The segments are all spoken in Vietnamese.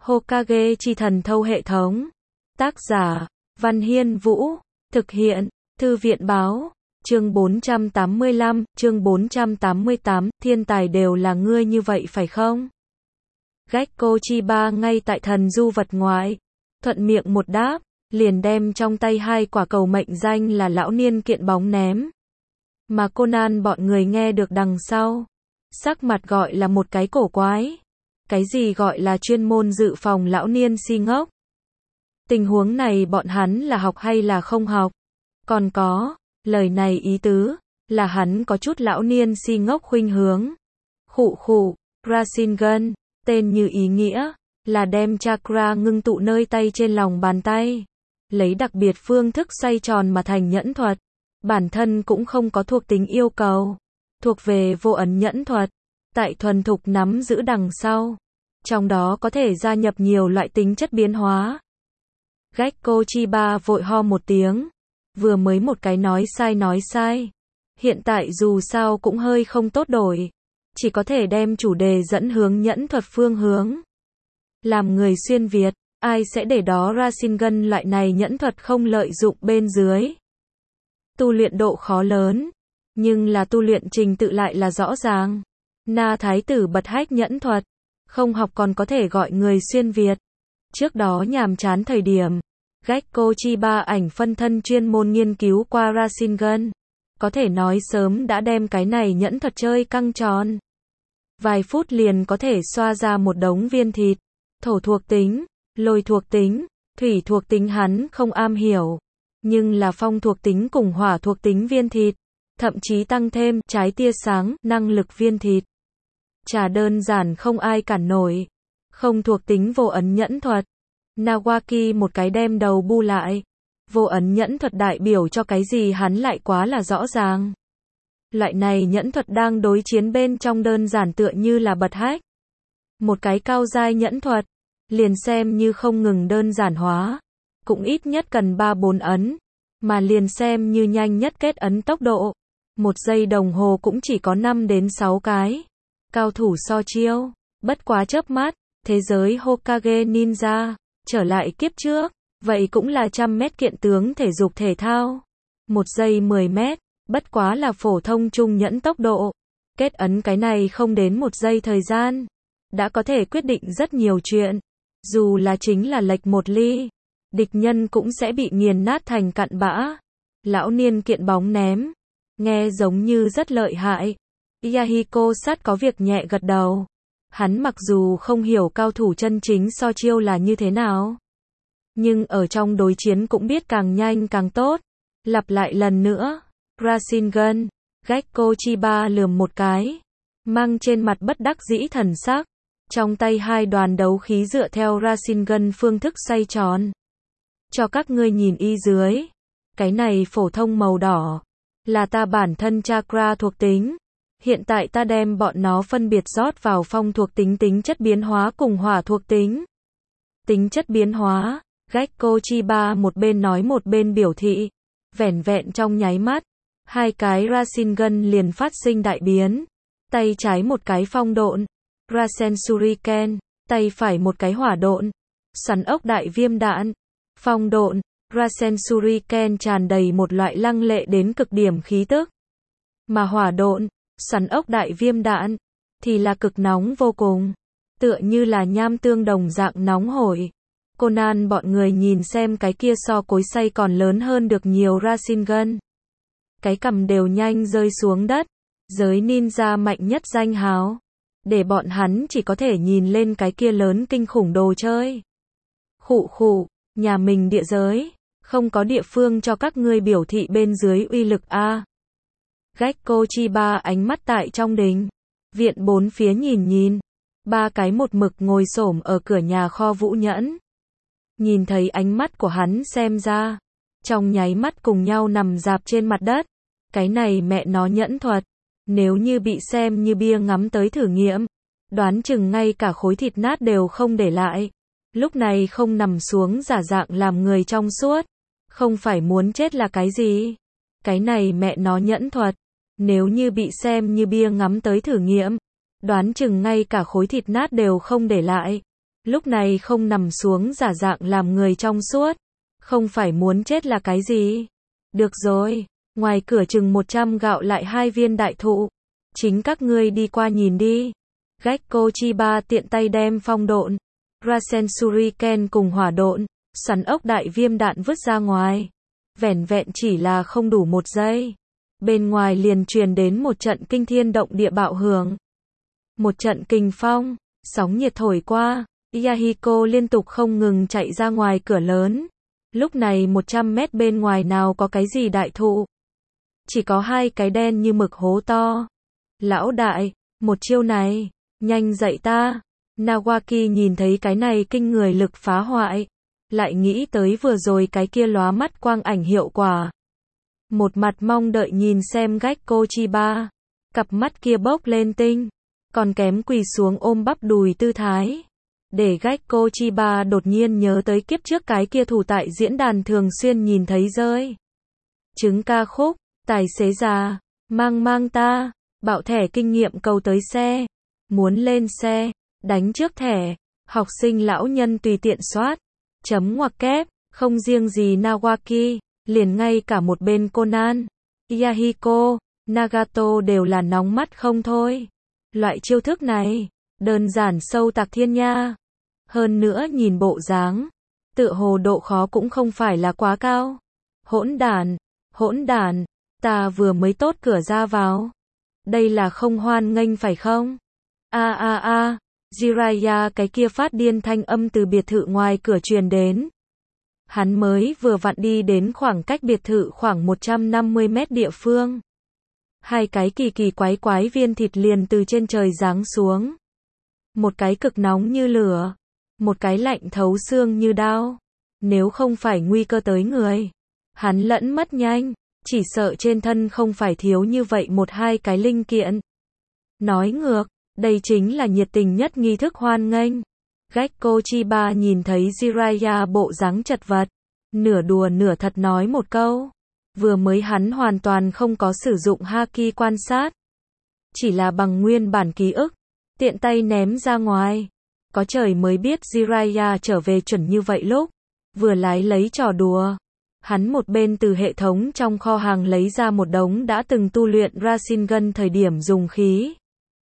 Hokage chi thần thâu hệ thống. Tác giả, Văn Hiên Vũ. Thực hiện, Thư viện báo. Chương 485, chương 488, thiên tài đều là ngươi như vậy phải không? Gekko Chiba ngay tại thần du vật ngoại. Thuận miệng một đáp, liền đem trong tay hai quả cầu mệnh danh là lão niên kiện bóng ném. Mà Conan bọn người nghe được đằng sau. Sắc mặt gọi là một cái cổ quái. Cái gì gọi là chuyên môn dự phòng lão niên si ngốc? Tình huống này bọn hắn là học hay là không học? Còn có, lời này ý tứ, là hắn có chút lão niên si ngốc khuynh hướng. Khụ khụ, Rasengan, tên như ý nghĩa, là đem chakra ngưng tụ nơi tay trên lòng bàn tay. Lấy đặc biệt phương thức xoay tròn mà thành nhẫn thuật. Bản thân cũng không có thuộc tính yêu cầu. Thuộc về vô ấn nhẫn thuật. Tại thuần thục nắm giữ đằng sau. Trong đó có thể gia nhập nhiều loại tính chất biến hóa. Gekko Chiba vội ho một tiếng. Vừa mới một cái nói sai. Hiện tại dù sao cũng hơi không tốt đổi. Chỉ có thể đem chủ đề dẫn hướng nhẫn thuật phương hướng. Làm người xuyên Việt, ai sẽ để đó Rasengan loại này nhẫn thuật không lợi dụng bên dưới. Tu luyện độ khó lớn. Nhưng là tu luyện trình tự lại là rõ ràng. Na thái tử bật hách nhẫn thuật. Không học còn có thể gọi người xuyên Việt. Trước đó nhàm chán thời điểm. Gekko Chiba ảnh phân thân chuyên môn nghiên cứu qua Rasengan. Có thể nói sớm đã đem cái này nhẫn thuật chơi căng tròn. Vài phút liền có thể xoa ra một đống viên thịt. Thổ thuộc tính, lôi thuộc tính, thủy thuộc tính hắn không am hiểu. Nhưng là phong thuộc tính cùng hỏa thuộc tính viên thịt. Thậm chí tăng thêm trái tia sáng, năng lực viên thịt. Chả đơn giản không ai cản nổi. Không thuộc tính vô ấn nhẫn thuật. Nawaki một cái đem đầu bu lại. Vô ấn nhẫn thuật đại biểu cho cái gì hắn lại quá là rõ ràng. Loại này nhẫn thuật đang đối chiến bên trong đơn giản tựa như là bật hách. Một cái cao giai nhẫn thuật. Liền xem như không ngừng đơn giản hóa. Cũng ít nhất cần 3-4 ấn. Mà liền xem như nhanh nhất kết ấn tốc độ. 1 giây đồng hồ cũng chỉ có 5 đến 6 cái. Cao thủ so chiêu. Bất quá chớp mắt. Thế giới Hokage Ninja. Trở lại kiếp trước. Vậy cũng là 100 mét kiện tướng thể dục thể thao. 1 giây 10 mét. Bất quá là phổ thông trung nhẫn tốc độ. Kết ấn cái này không đến 1 giây thời gian. Đã có thể quyết định rất nhiều chuyện. Dù là chính là lệch một ly. Địch nhân cũng sẽ bị nghiền nát thành cặn bã. Lão niên kiện bóng ném. Nghe giống như rất lợi hại. Yahiko sát có việc nhẹ gật đầu. Hắn mặc dù không hiểu cao thủ chân chính so chiêu là như thế nào. Nhưng ở trong đối chiến cũng biết càng nhanh càng tốt. Lặp lại lần nữa. Rasengan. Gekko Chiba lườm một cái. Mang trên mặt bất đắc dĩ thần sắc. Trong tay hai đoàn đấu khí dựa theo Rasengan phương thức xoay tròn. Cho các ngươi nhìn y dưới. Cái này phổ thông màu đỏ. Là ta bản thân chakra thuộc tính. Hiện tại ta đem bọn nó phân biệt rót vào phong thuộc tính tính chất biến hóa cùng hỏa thuộc tính. Tính chất biến hóa. Gekko Chiba một bên nói một bên biểu thị. Vẻn vẹn trong nháy mắt. Hai cái Rasengan liền phát sinh đại biến. Tay trái một cái phong độn. Rasen Shuriken. Tay phải một cái hỏa độn. Xoắn ốc đại viêm đạn. Phong độn. Rasen Shuriken tràn đầy một loại lăng lệ đến cực điểm khí tức. Mà hỏa độn. Xoắn ốc đại viêm đạn. Thì là cực nóng vô cùng. Tựa như là nham tương đồng dạng nóng hổi. Conan bọn người nhìn xem cái kia so cối xay còn lớn hơn được nhiều Rasengan. Cái cằm đều nhanh rơi xuống đất. Giới ninja mạnh nhất danh hào. Để bọn hắn chỉ có thể nhìn lên cái kia lớn kinh khủng đồ chơi. Khụ khụ, nhà mình địa giới. Không có địa phương cho các ngươi biểu thị bên dưới uy lực a. Gekko Chiba ánh mắt tại trong đình. Viện bốn phía nhìn. Ba cái một mực ngồi xổm ở cửa nhà kho Vũ Nhẫn. Nhìn thấy ánh mắt của hắn xem ra. Trong nháy mắt cùng nhau nằm rạp trên mặt đất. Cái này mẹ nó nhẫn thuật. Nếu như bị xem như bia ngắm tới thử nghiệm. Đoán chừng ngay cả khối thịt nát đều không để lại. Lúc này không nằm xuống giả dạng làm người trong suốt. Không phải muốn chết là cái gì? Cái này mẹ nó nhẫn thuật. Nếu như bị xem như bia ngắm tới thử nghiệm. Đoán chừng ngay cả khối thịt nát đều không để lại. Lúc này không nằm xuống giả dạng làm người trong suốt. Không phải muốn chết là cái gì? Được rồi, ngoài cửa chừng 100 gạo lại 2 viên đại thụ. Chính các ngươi đi qua nhìn đi. Gekko Chiba tiện tay đem phong độn, Rasen Shuriken cùng hỏa độn, xoắn ốc đại viêm đạn vứt ra ngoài. Vẻn vẹn chỉ là không đủ 1 giây. Bên ngoài liền truyền đến một trận kinh thiên động địa bạo hưởng. Một trận kình phong, sóng nhiệt thổi qua, Yahiko liên tục không ngừng chạy ra ngoài cửa lớn. Lúc này 100 mét bên ngoài nào có cái gì đại thụ. Chỉ có 2 cái đen như mực hố to. Lão đại, một chiêu này, nhanh dạy ta. Nawaki nhìn thấy cái này kinh người lực phá hoại. Lại nghĩ tới vừa rồi cái kia lóa mắt quang ảnh hiệu quả. Một mặt mong đợi nhìn xem Gekko Chiba. Cặp mắt kia bốc lên tinh. Còn kém quỳ xuống ôm bắp đùi tư thái. Để Gekko Chiba đột nhiên nhớ tới kiếp trước cái kia thủ tại diễn đàn thường xuyên nhìn thấy rơi. Chứng ca khúc, tài xế già, mang ta, bạo thẻ kinh nghiệm cầu tới xe. Muốn lên xe, đánh trước thẻ, học sinh lão nhân tùy tiện soát. Chấm ngoặc kép, không riêng gì Nawaki, liền ngay cả một bên Conan, Yahiko, Nagato đều là nóng mắt không thôi. Loại chiêu thức này, đơn giản sâu tạc thiên nha. Hơn nữa nhìn bộ dáng, tựa hồ độ khó cũng không phải là quá cao. Hỗn đản, ta vừa mới tốt cửa ra vào. Đây là không hoan nghênh phải không? Jiraiya cái kia phát điên thanh âm từ biệt thự ngoài cửa truyền đến. Hắn mới vừa vặn đi đến khoảng cách biệt thự khoảng 150 mét địa phương. 2 cái kỳ quái viên thịt liền từ trên trời giáng xuống. Một cái cực nóng như lửa, một cái lạnh thấu xương như đao. Nếu không phải nguy cơ tới người, hắn lẫn mất nhanh, chỉ sợ trên thân không phải thiếu như vậy 1-2 cái linh kiện. Nói ngược, đây chính là nhiệt tình nhất nghi thức hoan nghênh. Gekko Chiba nhìn thấy Jiraiya bộ dáng chật vật, nửa đùa nửa thật nói một câu. Vừa mới hắn hoàn toàn không có sử dụng haki quan sát, chỉ là bằng nguyên bản ký ức, tiện tay ném ra ngoài. Có trời mới biết Jiraiya trở về chuẩn như vậy lúc, vừa lái lấy trò đùa. Hắn một bên từ hệ thống trong kho hàng lấy ra một đống đã từng tu luyện Rasengan thời điểm dùng khí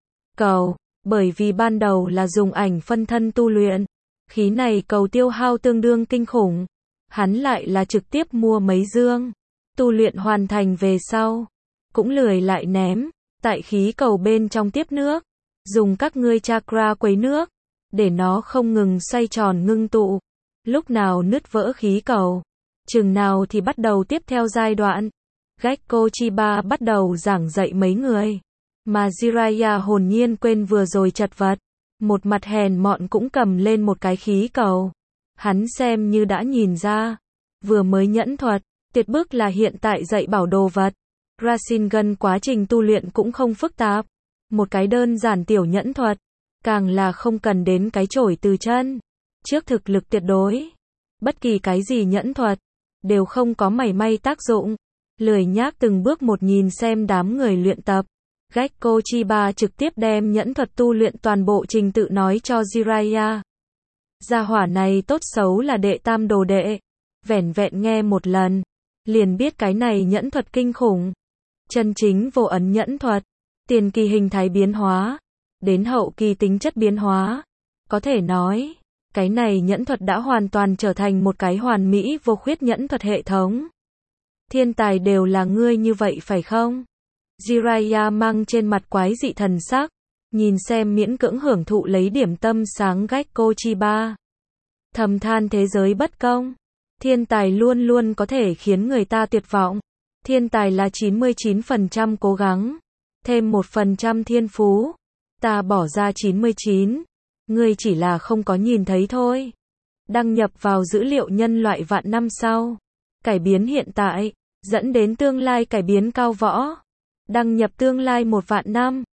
cầu, bởi vì ban đầu là dùng ảnh phân thân tu luyện, khí này cầu tiêu hao tương đương kinh khủng. Hắn lại là trực tiếp mua mấy dương, tu luyện hoàn thành về sau, cũng lười lại ném, tại khí cầu bên trong tiếp nước, dùng các ngươi chakra quấy nước, để nó không ngừng xoay tròn ngưng tụ. Lúc nào nứt vỡ khí cầu, chừng nào thì bắt đầu tiếp theo giai đoạn. Gekko Chiba bắt đầu giảng dạy mấy người, mà Jiraiya hồn nhiên quên vừa rồi chật vật, một mặt hèn mọn cũng cầm lên một cái khí cầu. Hắn xem như đã nhìn ra, vừa mới nhẫn thuật, tuyệt bức là hiện tại dạy bảo đồ vật. Rasengan quá trình tu luyện cũng không phức tạp, một cái đơn giản tiểu nhẫn thuật, càng là không cần đến cái chổi từ chân. Trước thực lực tuyệt đối, bất kỳ cái gì nhẫn thuật đều không có mảy may tác dụng. Lười nhác từng bước một nhìn xem đám người luyện tập. Gekko Chiba trực tiếp đem nhẫn thuật tu luyện toàn bộ trình tự nói cho Jiraiya. Gia hỏa này tốt xấu là đệ tam đồ đệ, vẻn vẹn nghe một lần, liền biết cái này nhẫn thuật kinh khủng. Chân chính vô ấn nhẫn thuật, tiền kỳ hình thái biến hóa, đến hậu kỳ tính chất biến hóa. Có thể nói, cái này nhẫn thuật đã hoàn toàn trở thành một cái hoàn mỹ vô khuyết nhẫn thuật hệ thống. Thiên tài đều là ngươi như vậy phải không? Jiraiya mang trên mặt quái dị thần sắc, nhìn xem miễn cưỡng hưởng thụ lấy điểm tâm sáng Gekko Chiba. Thầm than thế giới bất công. Thiên tài luôn luôn có thể khiến người ta tuyệt vọng. Thiên tài là 99% cố gắng, thêm 1% thiên phú. Ta bỏ ra 99, ngươi chỉ là không có nhìn thấy thôi. Đăng nhập vào dữ liệu nhân loại vạn năm sau. Cải biến hiện tại, dẫn đến tương lai cải biến cao võ. Đăng nhập tương lai 1 vạn năm.